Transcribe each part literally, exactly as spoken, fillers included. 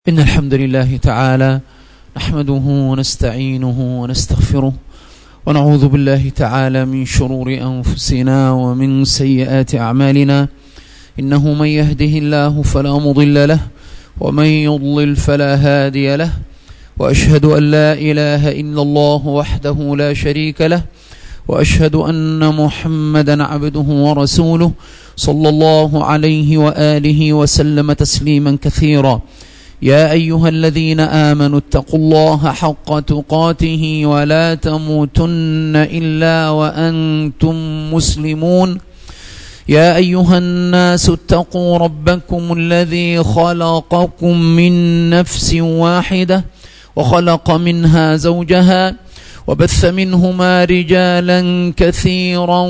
إن الحمد لله تعالى نحمده ونستعينه ونستغفره ونعوذ بالله تعالى من شرور أنفسنا ومن سيئات أعمالنا. إنه من يهده الله فلا مضل له ومن يضلل فلا هادي له، وأشهد أن لا إله إلا الله وحده لا شريك له، وأشهد أن محمدا عبده ورسوله صلى الله عليه وآله وسلم تسليما كثيرا. يا أيها الذين آمنوا اتقوا الله حق تقاته ولا تموتن إلا وأنتم مسلمون. يا أيها الناس اتقوا ربكم الذي خلقكم من نفس واحدة وخلق منها زوجها وبث منهما رجالا كثيرا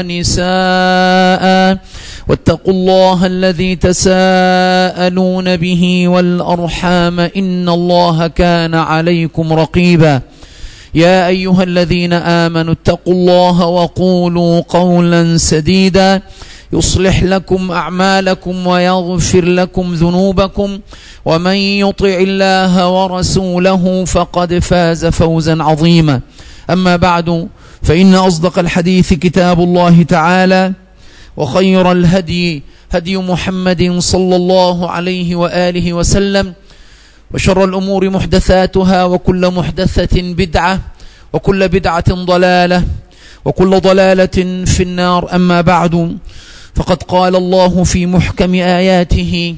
ونساء، واتقوا الله الذي تساءلون به والأرحام إن الله كان عليكم رقيبا. يا أيها الذين آمنوا اتقوا الله وقولوا قولا سديدا يصلح لكم أعمالكم ويغفر لكم ذنوبكم، ومن يطع الله ورسوله فقد فاز فوزا عظيما. أما بعد، فإن أصدق الحديث كتاب الله تعالى، وخير الهدي هدي محمد صلى الله عليه وآله وسلم، وشر الأمور محدثاتها، وكل محدثة بدعة، وكل بدعة ضلالة، وكل ضلالة في النار. أما بعد، فقد قال الله في محكم آياته: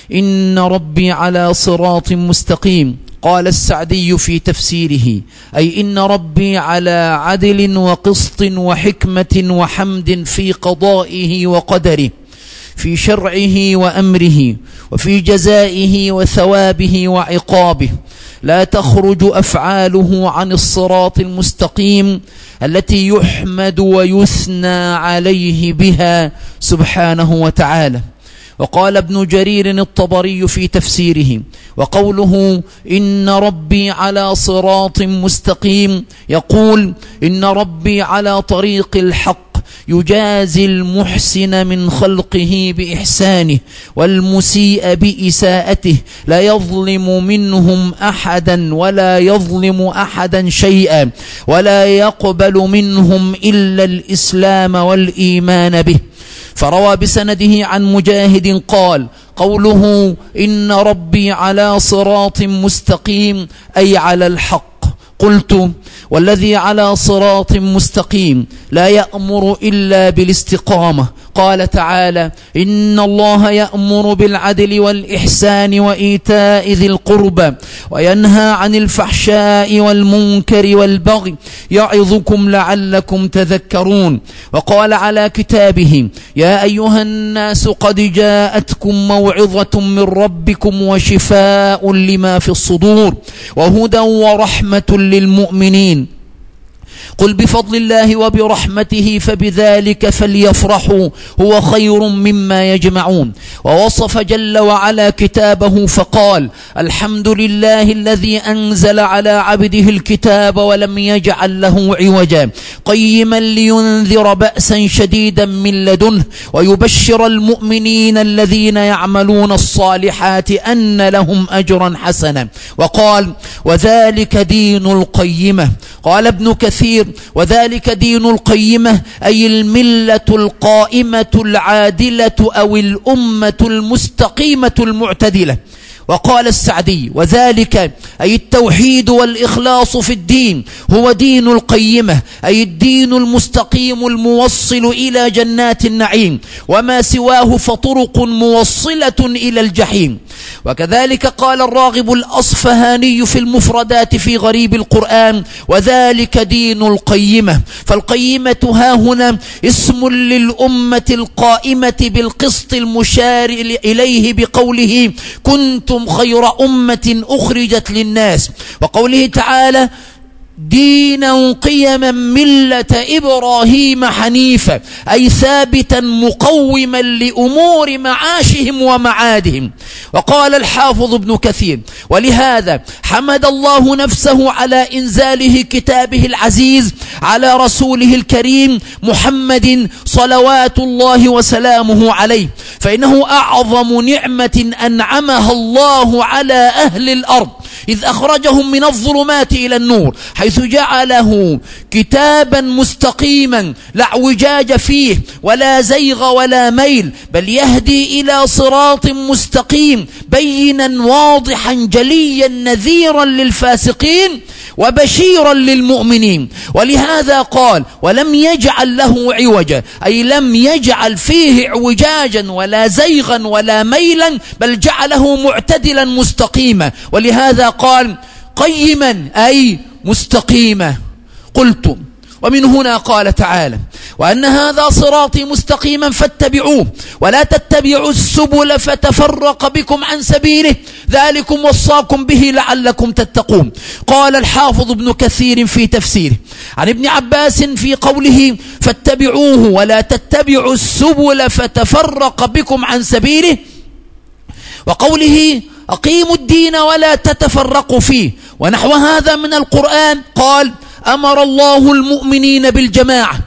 إن ربي على صراط مستقيم. قال السعدي في تفسيره: أي إن ربي على عدل وقسط وحكمة وحمد في قضائه وقدره، في شرعه وأمره، وفي جزائه وثوابه وعقابه، لا تخرج أفعاله عن الصراط المستقيم التي يحمد ويثنى عليه بها سبحانه وتعالى. وقال ابن جرير الطبري في تفسيره: وقوله إن ربي على صراط مستقيم، يقول إن ربي على طريق الحق، يجازي المحسن من خلقه بإحسانه والمسيء بإساءته، لا يظلم منهم أحدا ولا يظلم أحدا شيئا، ولا يقبل منهم إلا الإسلام والإيمان به. فروى بسنده عن مجاهد قال: قوله إن ربي على صراط مستقيم أي على الحق. قلت: والذي على صراط مستقيم لا يأمر إلا بالاستقامة. قال تعالى: إن الله يأمر بالعدل والإحسان وإيتاء ذي القربى وينهى عن الفحشاء والمنكر والبغي يعظكم لعلكم تذكرون. وقال على كتابه: يا أيها الناس قد جاءتكم موعظة من ربكم وشفاء لما في الصدور وهدى ورحمة للمؤمنين. قل بفضل الله وبرحمته فبذلك فليفرحوا هو خير مما يجمعون. ووصف جل وعلا كتابه فقال: الحمد لله الذي أنزل على عبده الكتاب ولم يجعل له عوجا قيما لينذر بأسا شديدا من لدنه ويبشر المؤمنين الذين يعملون الصالحات أن لهم أجرا حسنا. وقال: وذلك دين القيمة. قال ابن كثير: وذلك دين القيمة أي الملة القائمة العادلة أو الأمة المستقيمة المعتدلة. وقال السعدي: وذلك أي التوحيد والإخلاص في الدين هو دين القيمة، أي الدين المستقيم الموصل إلى جنات النعيم، وما سواه فطرق موصلة إلى الجحيم. وكذلك قال الراغب الأصفهاني في المفردات في غريب القرآن: وذلك دين القيمة. فالقيمة ها هنا اسم للأمة القائمة بالقسط المشار إليه بقوله: كنتم خير أمة أخرجت للناس. وقوله تعالى: دينا قيما ملة إبراهيم حنيفا، أي ثابتا مقوما لأمور معاشهم ومعادهم. وقال الحافظ ابن كثير: ولهذا حمد الله نفسه على إنزاله كتابه العزيز على رسوله الكريم محمد صلوات الله وسلامه عليه، فإنه أعظم نعمة أنعمها الله على أهل الأرض، إذ أخرجهم من الظلمات إلى النور، حيث جعله كتابا مستقيما لا اعوجاج فيه ولا زيغ ولا ميل، بل يهدي إلى صراط مستقيم بينا واضحا جليا نذيرا للفاسقين وبشيرا للمؤمنين. ولهذا قال: ولم يجعل له عوجا، أي لم يجعل فيه اعوجاجا ولا زيغا ولا ميلا، بل جعله معتدلا مستقيما. ولهذا قال: قيما أي مستقيما. قلت: ومن هنا قال تعالى: وأن هذا صراطي مستقيما فاتبعوه ولا تتبعوا السبل فتفرق بكم عن سبيله، ذلكم وصاكم به لعلكم تتقون. قال الحافظ ابن كثير في تفسيره عن ابن عباس في قوله: فاتبعوه ولا تتبعوا السبل فتفرق بكم عن سبيله، وقوله: أقيموا الدين ولا تتفرقوا فيه، ونحو هذا من القرآن. قال: أمر الله المؤمنين بالجماعة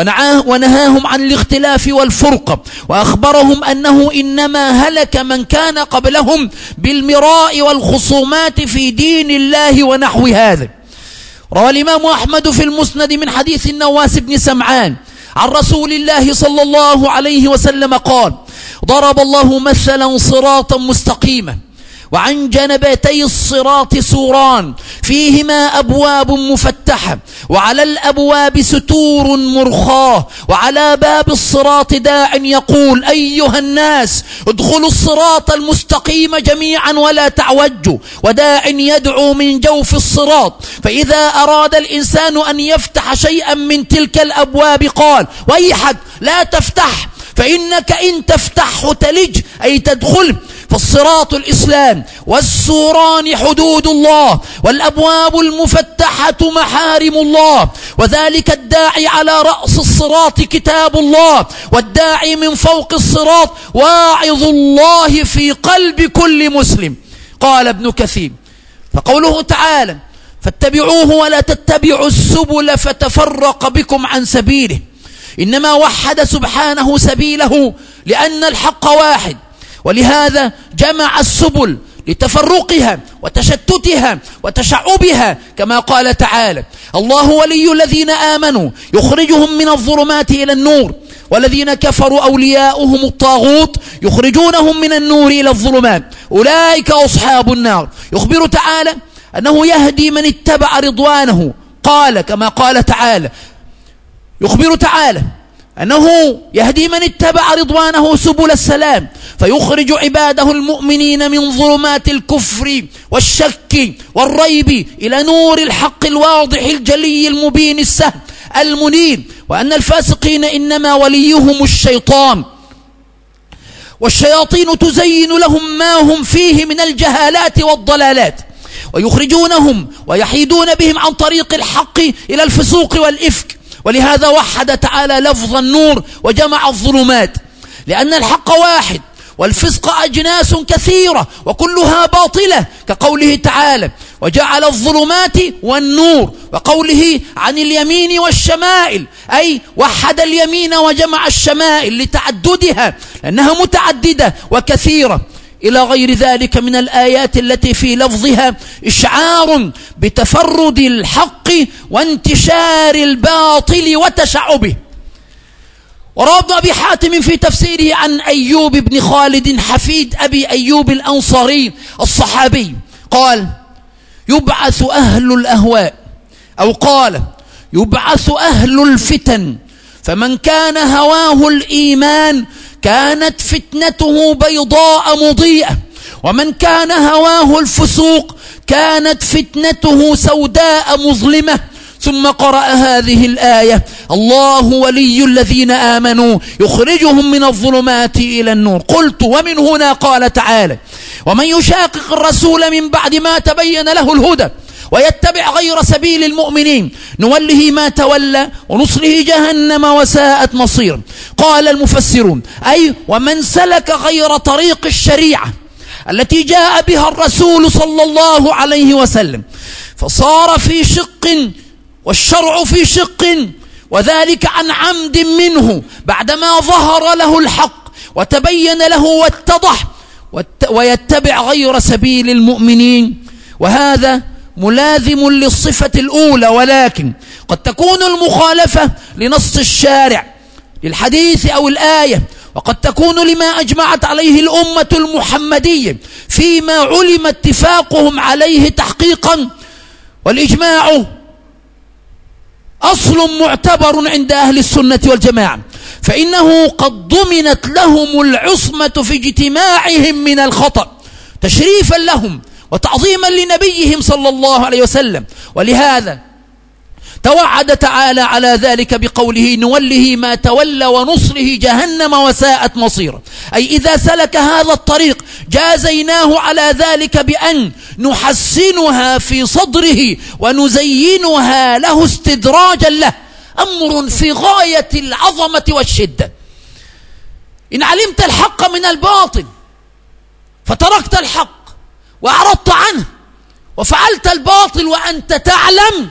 ونهاهم عن الاختلاف والفرقة، وأخبرهم أنه إنما هلك من كان قبلهم بالمراء والخصومات في دين الله ونحو هذا. روى الإمام أحمد في المسند من حديث النواس بن سمعان عن رسول الله صلى الله عليه وسلم قال: ضرب الله مثلا صراطا مستقيما، وعن جنبتي الصراط سوران فيهما أبواب مفتحة، وعلى الأبواب ستور مرخاة، وعلى باب الصراط داع يقول: أيها الناس ادخلوا الصراط المستقيم جميعا ولا تعوجوا، وداع يدعو من جوف الصراط، فإذا أراد الإنسان أن يفتح شيئا من تلك الأبواب قال: ويحك لا تفتح، فإنك إن تفتحه تلج، أي تدخل. فالصراط الإسلام، والسوران حدود الله، والأبواب المفتحة محارم الله، وذلك الداعي على رأس الصراط كتاب الله، والداعي من فوق الصراط واعظ الله في قلب كل مسلم. قال ابن كثير: فقوله تعالى: فاتبعوه ولا تتبعوا السبل فتفرق بكم عن سبيله، إنما وحد سبحانه سبيله لأن الحق واحد، ولهذا جمع السبل لتفرقها وتشتتها وتشعبها، كما قال تعالى: الله ولي الذين آمنوا يخرجهم من الظلمات إلى النور، والذين كفروا أولياؤهم الطاغوت يخرجونهم من النور إلى الظلمات، أولئك أصحاب النار. يخبر تعالى أنه يهدي من اتبع رضوانه، قال كما قال تعالى: يخبر تعالى أنه يهدي من اتبع رضوانه سبل السلام، فيخرج عباده المؤمنين من ظلمات الكفر والشك والريب إلى نور الحق الواضح الجلي المبين السهل المنير، وأن الفاسقين إنما وليهم الشيطان، والشياطين تزين لهم ما هم فيه من الجهالات والضلالات، ويخرجونهم ويحيدون بهم عن طريق الحق إلى الفسوق والإفك. ولهذا وحد تعالى لفظ النور وجمع الظلمات، لأن الحق واحد والفسق أجناس كثيرة وكلها باطلة، كقوله تعالى: وجعل الظلمات والنور، وقوله عن اليمين والشمائل، أي وحد اليمين وجمع الشمائل لتعددها لأنها متعددة وكثيرة، إلى غير ذلك من الآيات التي في لفظها إشعار بتفرد الحق وانتشار الباطل وتشعبه. وروى ابن أبي حاتم في تفسيره عن أيوب بن خالد حفيد أبي أيوب الأنصاري الصحابي قال: يبعث أهل الأهواء، أو قال: يبعث أهل الفتن، فمن كان هواه الإيمان كانت فتنته بيضاء مضيئة، ومن كان هواه الفسوق كانت فتنته سوداء مظلمة. ثم قرأ هذه الآية: الله ولي الذين آمنوا يخرجهم من الظلمات إلى النور. قلت: ومن هنا قال تعالى: ومن يشاقق الرسول من بعد ما تبين له الهدى ويتبع غير سبيل المؤمنين نوله ما تولى ونصله جهنم وساءت مصيرا. قال المفسرون أي ومن سلك غير طريق الشريعة التي جاء بها الرسول صلى الله عليه وسلم فصار في شق والشرع في شق، وذلك عن عمد منه بعدما ظهر له الحق وتبين له واتضح، ويتبع غير سبيل المؤمنين، وهذا ملازم للصفة الأولى، ولكن قد تكون المخالفة لنص الشارع للحديث أو الآية، وقد تكون لما أجمعت عليه الأمة المحمدية فيما علم اتفاقهم عليه تحقيقا، والإجماع أصل معتبر عند أهل السنة والجماعة، فإنه قد ضمنت لهم العصمة في اجتماعهم من الخطأ تشريفا لهم وتعظيما لنبيهم صلى الله عليه وسلم. ولهذا توعد تعالى على ذلك بقوله نوله ما تولى ونصله جهنم وساءت مصيرا، أي إذا سلك هذا الطريق جازيناه على ذلك بأن نحسنها في صدره ونزينها له استدراجا له، أمر في غاية العظمة والشدة. إن علمت الحق من الباطل فتركت الحق وأعرضت عنه وفعلت الباطل وأنت تعلم،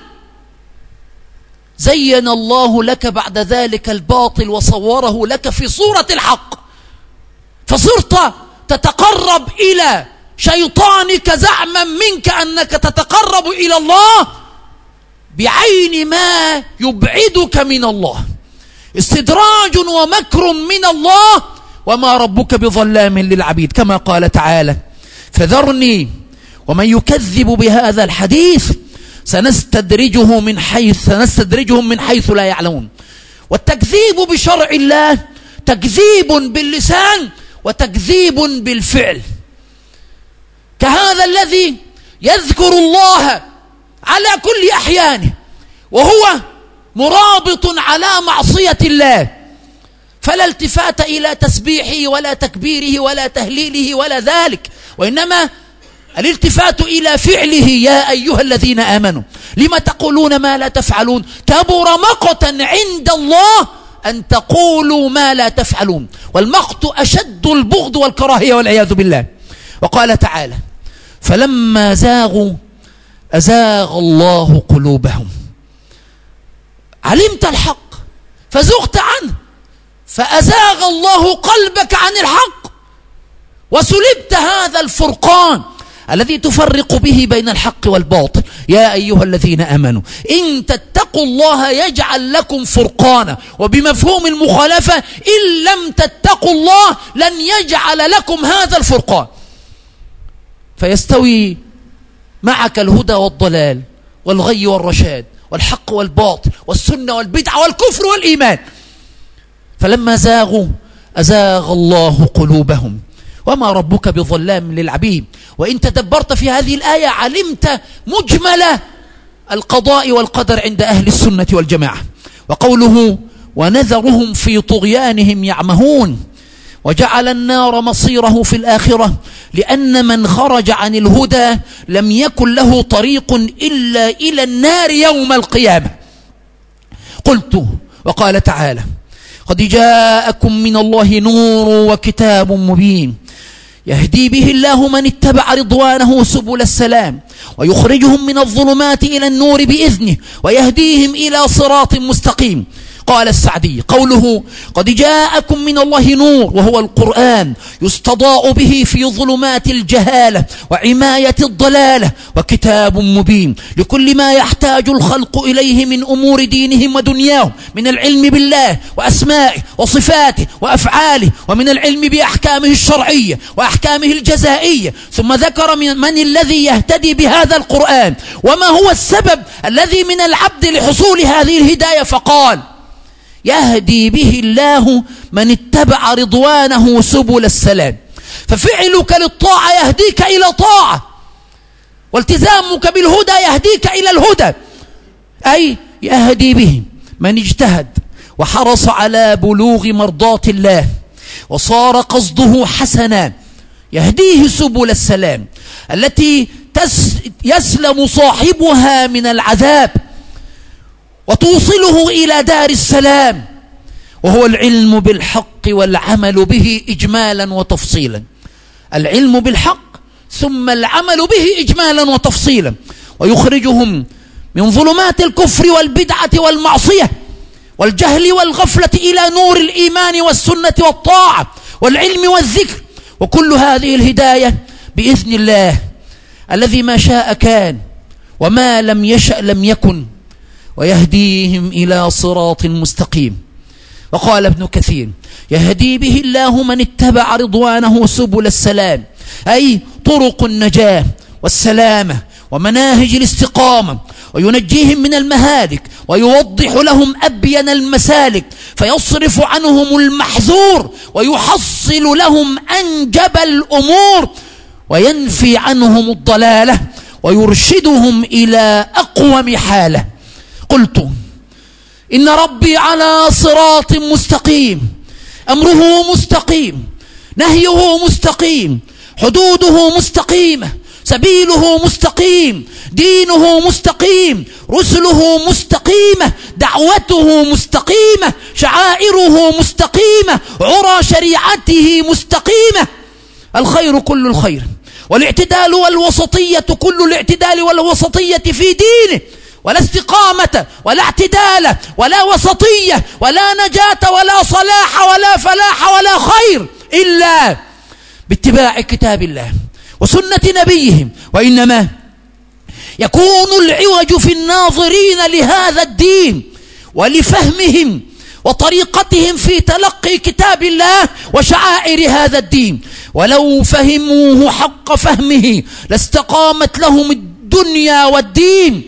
زين الله لك بعد ذلك الباطل وصوره لك في صورة الحق، فصرت تتقرب إلى شيطانك زعما منك أنك تتقرب إلى الله بعين ما يبعدك من الله، استدراج ومكر من الله، وما ربك بظلام للعبيد، كما قال تعالى فذرني ومن يكذب بهذا الحديث سنستدرجه من حيث سنستدرجهم من حيث لا يعلمون. والتكذيب بشرع الله تكذيب باللسان وتكذيب بالفعل، كهذا الذي يذكر الله على كل أحيانه وهو مرابط على معصية الله، فلا التفات إلى تسبيحه ولا تكبيره ولا تهليله ولا ذلك، وإنما الالتفات إلى فعله. يا أيها الذين آمنوا لما تقولون ما لا تفعلون كبر مقتا عند الله أن تقولوا ما لا تفعلون، والمقت أشد البغض والكراهية والعياذ بالله. وقال تعالى فلما زاغوا أزاغ الله قلوبهم، علمت الحق فزغت عنه فأزاغ الله قلبك عن الحق، وسلبت هذا الفرقان الذي تفرق به بين الحق والباطل. يا أيها الذين آمنوا إن تتقوا الله يجعل لكم فرقانا، وبمفهوم المخالفة إن لم تتقوا الله لن يجعل لكم هذا الفرقان، فيستوي معك الهدى والضلال والغي والرشاد والحق والباطل والسنة والبدعة والكفر والإيمان. فلما زاغوا أزاغ الله قلوبهم وما ربك بظلام للعبيد. وإن تدبرت في هذه الآية علمت مجمل القضاء والقدر عند أهل السنة والجماعة. وقوله ونذرهم في طغيانهم يعمهون، وجعل النار مصيره في الآخرة، لأن من خرج عن الهدى لم يكن له طريق إلا إلى النار يوم القيامة. قلت وقال تعالى قد جاءكم من الله نور وكتاب مبين يهدي به الله من اتبع رضوانه سبل السلام ويخرجهم من الظلمات إلى النور بإذنه ويهديهم إلى صراط مستقيم. قال السعدي قوله قد جاءكم من الله نور وهو القرآن يستضاء به في ظلمات الجهالة وعماية الضلالة، وكتاب مبين لكل ما يحتاج الخلق إليه من أمور دينهم ودنياهم من العلم بالله وأسمائه وصفاته وأفعاله، ومن العلم بأحكامه الشرعية وأحكامه الجزائية. ثم ذكر من, من الذي يهتدي بهذا القرآن وما هو السبب الذي من العبد لحصول هذه الهداية، فقال يهدي به الله من اتبع رضوانه سبل السلام. ففعلك للطاعة يهديك إلى طاعة، والتزامك بالهدى يهديك إلى الهدى، أي يهدي به من اجتهد وحرص على بلوغ مرضات الله وصار قصده حسنا، يهديه سبل السلام التي يسلم صاحبها من العذاب وتوصله إلى دار السلام، وهو العلم بالحق والعمل به إجمالا وتفصيلا. العلم بالحق ثم العمل به إجمالا وتفصيلا، ويخرجهم من ظلمات الكفر والبدعة والمعصية والجهل والغفلة إلى نور الإيمان والسنة والطاعة والعلم والذكر. وكل هذه الهداية بإذن الله الذي ما شاء كان وما لم يشأ لم يكن، ويهديهم إلى صراط مستقيم. وقال ابن كثير: يهدي به الله من اتبع رضوانه سبل السلام، أي طرق النجاة والسلامة ومناهج الاستقامة، وينجيهم من المهالك ويوضح لهم أبين المسالك، فيصرف عنهم المحذور ويحصل لهم أنجب الأمور، وينفي عنهم الضلالة ويرشدهم إلى أقوم حالة. قلت: إن ربي على صراط مستقيم، أمره مستقيم، نهيه مستقيم، حدوده مستقيمة، سبيله مستقيم، دينه مستقيم، رسله مستقيمة، دعوته مستقيمة، شعائره مستقيمة، عرى شريعته مستقيمة. الخير كل الخير، والاعتدال والوسطية كل الاعتدال والوسطية في دينه، ولا استقامة ولا اعتدال ولا وسطية ولا نجاة ولا صلاح ولا فلاح ولا خير إلا باتباع كتاب الله وسنة نبيهم. وإنما يكون العوج في الناظرين لهذا الدين ولفهمهم وطريقتهم في تلقي كتاب الله وشعائر هذا الدين. ولو فهموه حق فهمه لاستقامت لهم الدنيا والدين،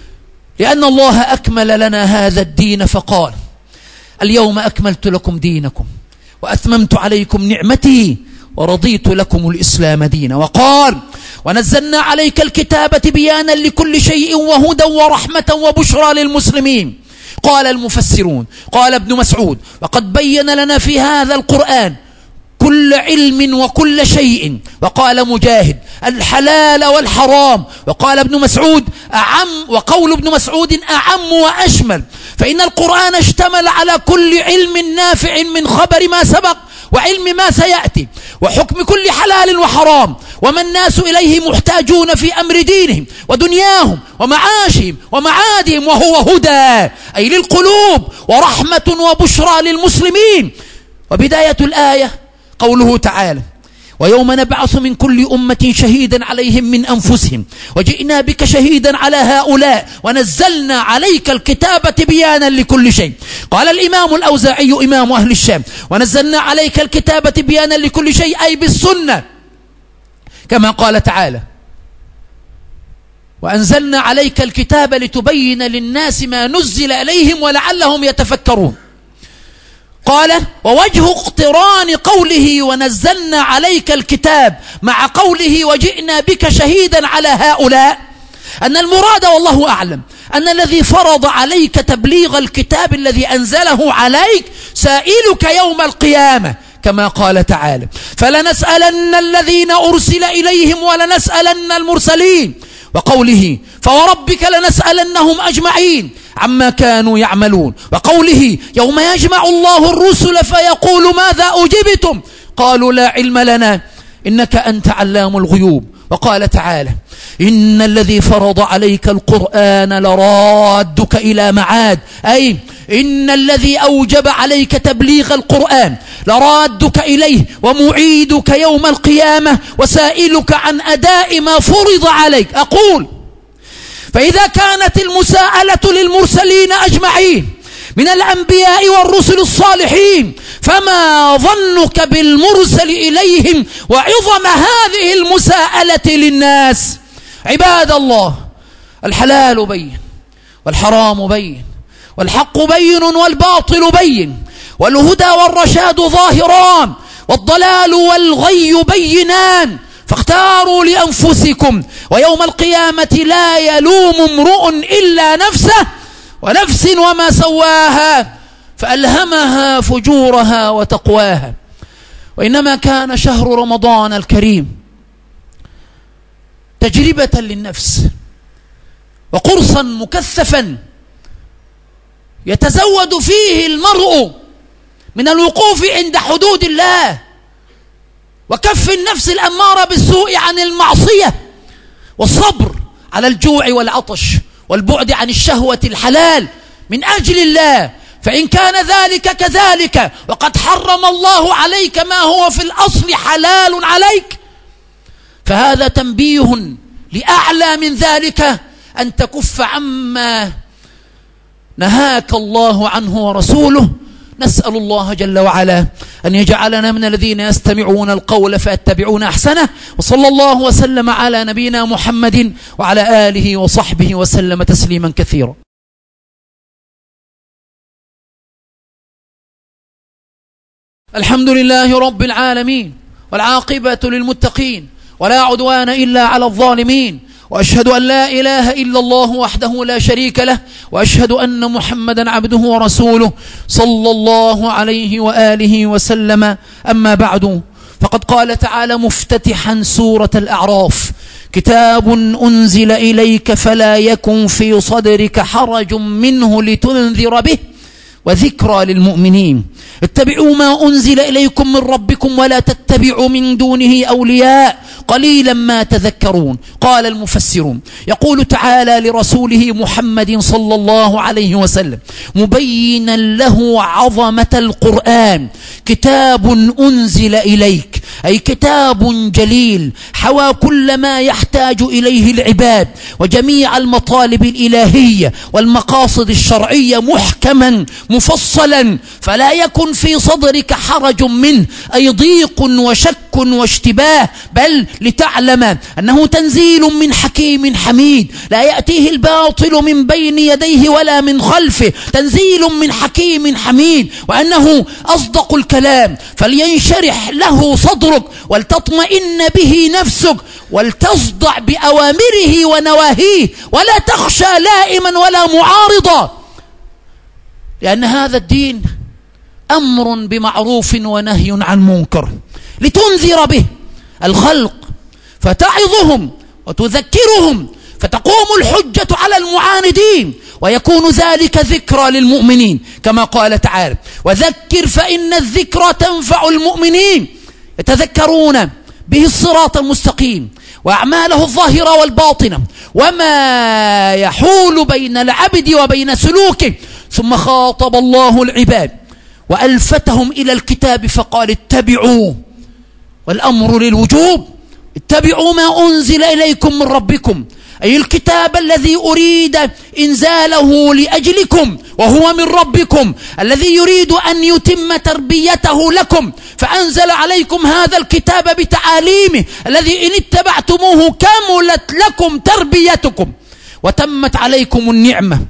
لأن الله أكمل لنا هذا الدين فقال: اليوم أكملت لكم دينكم وأتممت عليكم نعمتي ورضيت لكم الإسلام دينا. وقال: ونزلنا عليك الكتاب بيانا لكل شيء وهدى ورحمة وبشرى للمسلمين. قال المفسرون، قال ابن مسعود: وقد بين لنا في هذا القرآن كل علم وكل شيء. وقال مجاهد: الحلال والحرام. وقال ابن مسعود: أعم، وقول ابن مسعود أعم وأشمل، فإن القرآن اشتمل على كل علم نافع من خبر ما سبق وعلم ما سيأتي وحكم كل حلال وحرام، وما الناس إليه محتاجون في أمر دينهم ودنياهم ومعاشهم ومعادهم، وهو هدى أي للقلوب ورحمة وبشرى للمسلمين. وبداية الآية قوله تعالى: ويوم نبعث من كل أمة شهيدا عليهم من أنفسهم وجئنا بك شهيدا على هؤلاء ونزلنا عليك الكتاب بيانا لكل شيء. قال الإمام الأوزاعي إمام أهل الشام: ونزلنا عليك الكتاب بيانا لكل شيء أي بالسنة، كما قال تعالى: وأنزلنا عليك الكتاب لتبين للناس ما نزل إليهم ولعلهم يتفكرون. قال: ووجه اقتران قوله ونزلنا عليك الكتاب مع قوله وجئنا بك شهيدا على هؤلاء أن المراد والله أعلم أن الذي فرض عليك تبليغ الكتاب الذي أنزله عليك سائلك يوم القيامة، كما قال تعالى: فلنسألن الذين أرسل إليهم ولنسألن المرسلين. وقوله: فوربك لنسألنهم أجمعين عما كانوا يعملون. وقوله: يوم يجمع الله الرسل فيقول ماذا أجبتم قالوا لا علم لنا إنك أنت علام الغيوب. وقال تعالى: إن الذي فرض عليك القرآن لرادك إلى معاد، أي إن الذي أوجب عليك تبليغ القرآن لرادك إليه ومعيدك يوم القيامة وسائلك عن أداء ما فرض عليك. أقول: فإذا كانت المساءلة للمرسلين أجمعين من الأنبياء والرسل الصالحين، فما ظنك بالمرسل إليهم وعظم هذه المساءلة للناس؟ عباد الله، الحلال بين والحرام بين والحق بين والباطل بين، والهدى والرشاد ظاهران والضلال والغي بينان، فاختاروا لأنفسكم، ويوم القيامة لا يلوم امرؤ إلا نفسه، ونفس وما سواها فألهمها فجورها وتقواها. وإنما كان شهر رمضان الكريم تجربة للنفس وقرصا مكثفا يتزود فيه المرء من الوقوف عند حدود الله وكف النفس الأمارة بالسوء عن المعصية والصبر على الجوع والعطش والبعد عن الشهوة الحلال من أجل الله. فإن كان ذلك كذلك وقد حرم الله عليك ما هو في الأصل حلال عليك، فهذا تنبيه لأعلى من ذلك أن تكف عما نهاك الله عنه ورسوله. نسأل الله جل وعلا أن يجعلنا من الذين يستمعون القول فيتبعون أحسنه. وصلى الله وسلم على نبينا محمد وعلى آله وصحبه وسلم تسليما كثيرا. الحمد لله رب العالمين، والعاقبة للمتقين، ولا عدوان إلا على الظالمين، وأشهد أن لا إله إلا الله وحده لا شريك له، وأشهد أن محمدا عبده ورسوله صلى الله عليه وآله وسلم. أما بعد، فقد قال تعالى مفتتحا سورة الأعراف: كتاب أنزل إليك فلا يكن في صدرك حرج منه لتنذر به وذكرى للمؤمنين. اتبعوا ما أنزل إليكم من ربكم ولا تتبعوا من دونه أولياء قليلا ما تذكرون. قال المفسرون: يقول تعالى لرسوله محمد صلى الله عليه وسلم مبينا له عظمة القرآن: كتاب أنزل إليك، أي كتاب جليل حوى كل ما يحتاج إليه العباد وجميع المطالب الإلهية والمقاصد الشرعية محكما مفصلا، فلا يكن في صدرك حرج منه، أي ضيق وشك واشتباه، بل لتعلم أنه تنزيل من حكيم حميد لا يأتيه الباطل من بين يديه ولا من خلفه، تنزيل من حكيم حميد، وأنه أصدق الكلام، فلينشرح له صدرك ولتطمئن به نفسك ولتصدع بأوامره ونواهيه ولا تخشى لائما ولا معارضا، لأن هذا الدين أمر بمعروف ونهي عن منكر، لتنذر به الخلق فتعظهم وتذكرهم فتقوم الحجة على المعاندين، ويكون ذلك ذكرى للمؤمنين كما قال تعالى: وذكر فإن الذكرى تنفع المؤمنين. يتذكرون به الصراط المستقيم وأعماله الظاهرة والباطنة وما يحول بين العبد وبين سلوكه. ثم خاطب الله العباد وألفتهم إلى الكتاب فقال: اتبعوا، والأمر للوجوب، اتبعوا ما أنزل إليكم من ربكم، أي الكتاب الذي أريد إنزاله لأجلكم وهو من ربكم، الذي يريد أن يتم تربيته لكم، فأنزل عليكم هذا الكتاب بتعاليمه الذي إن اتبعتموه كملت لكم تربيتكم وتمت عليكم النعمة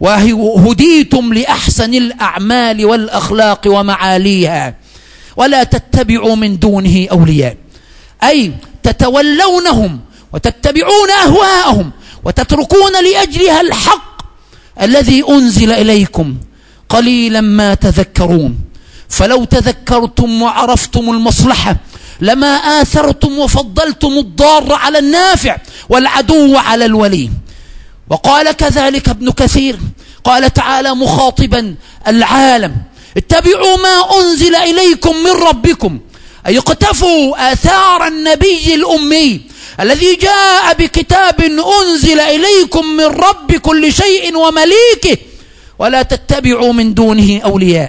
وهديتم لأحسن الأعمال والأخلاق ومعاليها. ولا تتبعوا من دونه أولياء، أي تتولونهم وتتبعون أهواءهم وتتركون لأجلها الحق الذي أنزل إليكم، قليلا ما تذكرون. فلو تذكرتم وعرفتم المصلحة لما آثرتم وفضلتم الضار على النافع والعدو على الولي. وقال كذلك ابن كثير، قال تعالى مخاطبا العالم: اتبعوا ما أنزل إليكم من ربكم، أي اقتفوا آثار النبي الأمي الذي جاء بكتاب أنزل إليكم من رب كل شيء ومليكه، ولا تتبعوا من دونه أولياء،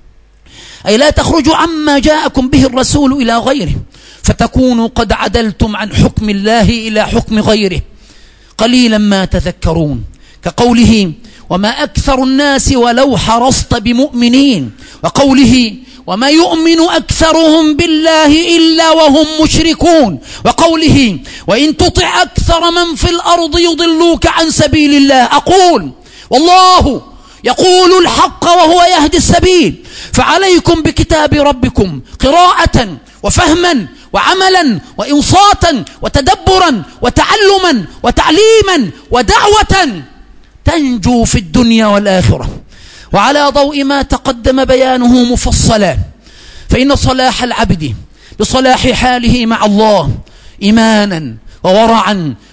أي لا تخرجوا عما جاءكم به الرسول إلى غيره فتكونوا قد عدلتم عن حكم الله إلى حكم غيره، قليلا ما تذكرون. كقوله: وما أكثر الناس ولو حرصت بمؤمنين، وقوله: وما يؤمن أكثرهم بالله إلا وهم مشركون، وقوله: وإن تطع أكثر من في الأرض يضلوك عن سبيل الله. أقول والله يقول الحق وهو يهدي السبيل، فعليكم بكتاب ربكم قراءة وفهما وعملا وإنصاتا وتدبرا وتعلما وتعليما ودعوة تنجو في الدنيا والآخرة. وعلى ضوء ما تقدم بيانه مفصلا، فإن صلاح العبد بصلاح حاله مع الله إيمانا وورعا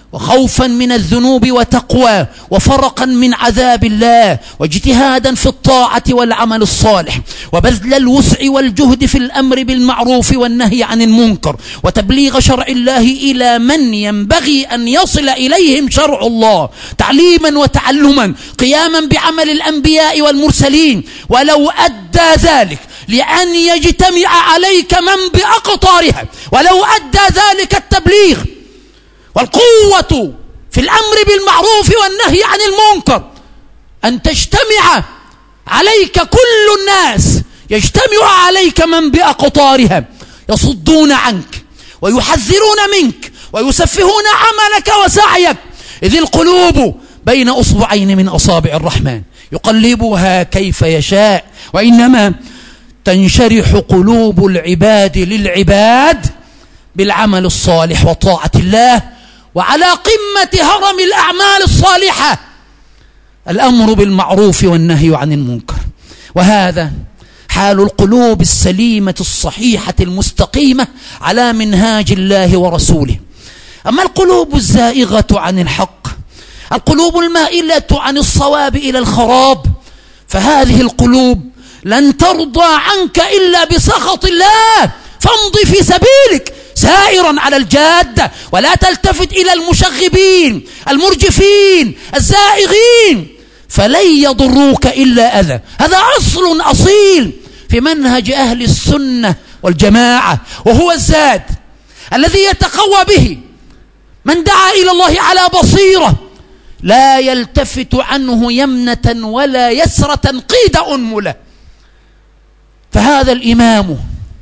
وخوفا من الذنوب وتقوى وفرقا من عذاب الله واجتهادا في الطاعة والعمل الصالح وبذل الوسع والجهد في الأمر بالمعروف والنهي عن المنكر وتبليغ شرع الله إلى من ينبغي أن يصل إليهم شرع الله تعليما وتعلما قياما بعمل الأنبياء والمرسلين. ولو أدى ذلك لأن يجتمع عليك من بأقطارها، ولو أدى ذلك التبليغ والقوة في الأمر بالمعروف والنهي عن المنكر أن تجتمع عليك كل الناس، يجتمع عليك من بأقطارها يصدون عنك ويحذرون منك ويسفهون عملك وسعيك، إذ القلوب بين أصبعين من أصابع الرحمن يقلبها كيف يشاء، وإنما تنشرح قلوب العباد للعباد بالعمل الصالح وطاعة الله، وعلى قمة هرم الأعمال الصالحة الأمر بالمعروف والنهي عن المنكر. وهذا حال القلوب السليمة الصحيحة المستقيمة على منهاج الله ورسوله. أما القلوب الزائغة عن الحق، القلوب المائلة عن الصواب إلى الخراب، فهذه القلوب لن ترضى عنك إلا بسخط الله، فامض في سبيلك سائرا على الجادة ولا تلتفت إلى المشغبين المرجفين الزائغين، فلن يضروك إلا أذى. هذا أصل أصيل في منهج أهل السنة والجماعة، وهو الزاد الذي يتقوى به من دعا إلى الله على بصيرة لا يلتفت عنه يمنة ولا يسرة قيد أنملة. فهذا الإمام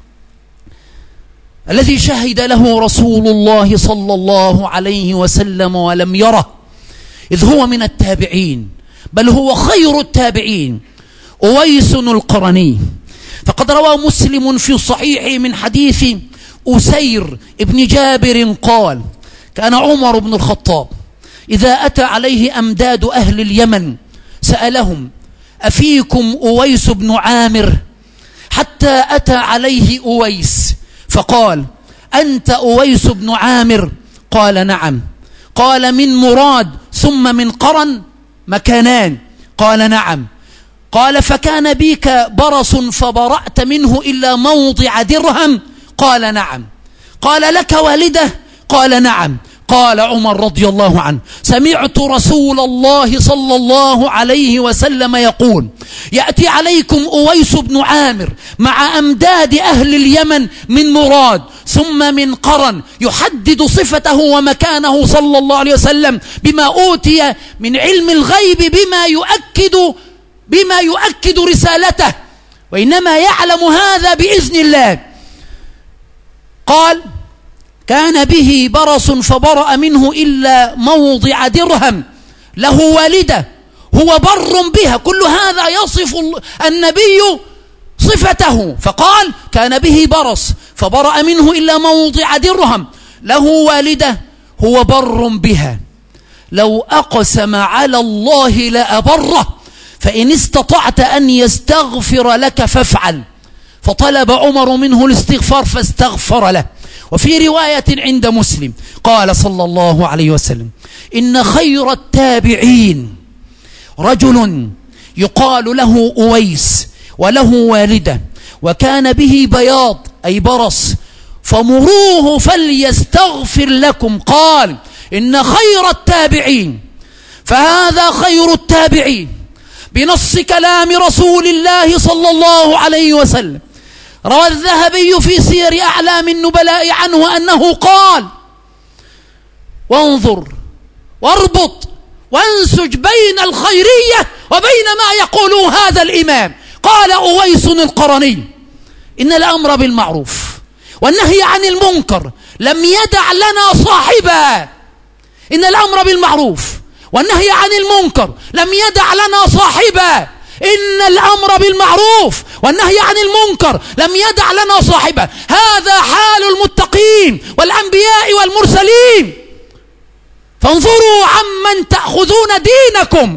الذي شهد له رسول الله صلى الله عليه وسلم ولم يره، إذ هو من التابعين بل هو خير التابعين، أويس القرني، فقد روى مسلم في صحيحه من حديث أسير ابن جابر قال: كان عمر بن الخطاب إذا أتى عليه أمداد أهل اليمن سألهم: أفيكم أويس بن عامر؟ حتى أتى عليه أويس فقال: أنت أويس بن عامر؟ قال: نعم. قال: من مراد ثم من قرن مكانان؟ قال: نعم. قال: فكان بك برص فبرأت منه إلا موضع درهم؟ قال: نعم. قال: لك والدة؟ قال: نعم. قال عمر رضي الله عنه: سمعت رسول الله صلى الله عليه وسلم يقول: يأتي عليكم أويس بن عامر مع أمداد أهل اليمن من مراد ثم من قرن، يحدد صفته ومكانه صلى الله عليه وسلم بما أوتي من علم الغيب بما يؤكد بما يؤكد رسالته، وإنما يعلم هذا بإذن الله. قال: كان به برص فبرأ منه إلا موضع درهم، له والدة هو بر بها، كل هذا يصف النبي صفته. فقال: كان به برص فبرأ منه إلا موضع درهم، له والدة هو بر بها، لو أقسم على الله لأبره، فإن استطعت أن يستغفر لك فافعل. فطلب عمر منه الاستغفار فاستغفر له. وفي رواية عند مسلم قال صلى الله عليه وسلم: إن خير التابعين رجل يقال له أويس وله والدة وكان به بياض أي برص، فمروه فليستغفر لكم. قال: إن خير التابعين، فهذا خير التابعين بنص كلام رسول الله صلى الله عليه وسلم. روى الذهبي في سير أعلام النبلاء عنه أنه قال: وانظر واربط وانسج بين الخيرية وبين ما يقول هذا الإمام. قال أويس القرني: إن الأمر بالمعروف والنهي عن المنكر لم يدع لنا صاحبا. إن الأمر بالمعروف والنهي عن المنكر لم يدع لنا صاحبا. إن الأمر بالمعروف والنهي عن المنكر لم يدع لنا صاحبا. هذا حال المتقين والأنبياء والمرسلين. فانظروا عمن تأخذون دينكم.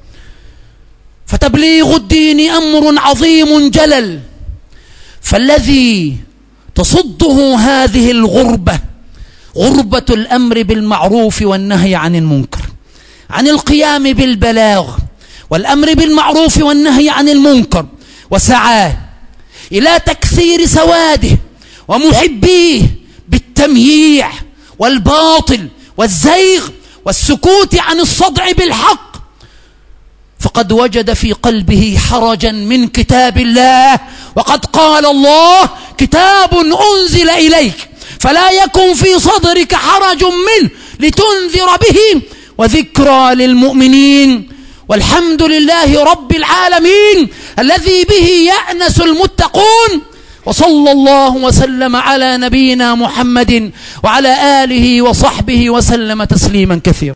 فتبليغ الدين أمر عظيم جلل، فالذي تصده هذه الغربة غربة الأمر بالمعروف والنهي عن المنكر، عن القيام بالبلاغ والأمر بالمعروف والنهي عن المنكر، وسعى إلى تكثير سواده ومحبيه بالتمييع والباطل والزيغ والسكوت عن الصدع بالحق، فقد وجد في قلبه حرجا من كتاب الله. وقد قال الله: كتاب أنزل إليك فلا يكن في صدرك حرج منه لتنذر به وذكرى للمؤمنين. والحمد لله رب العالمين الذي به يأنس المتقون. وصلى الله وسلم على نبينا محمد وعلى آله وصحبه وسلم تسليما كثيرا.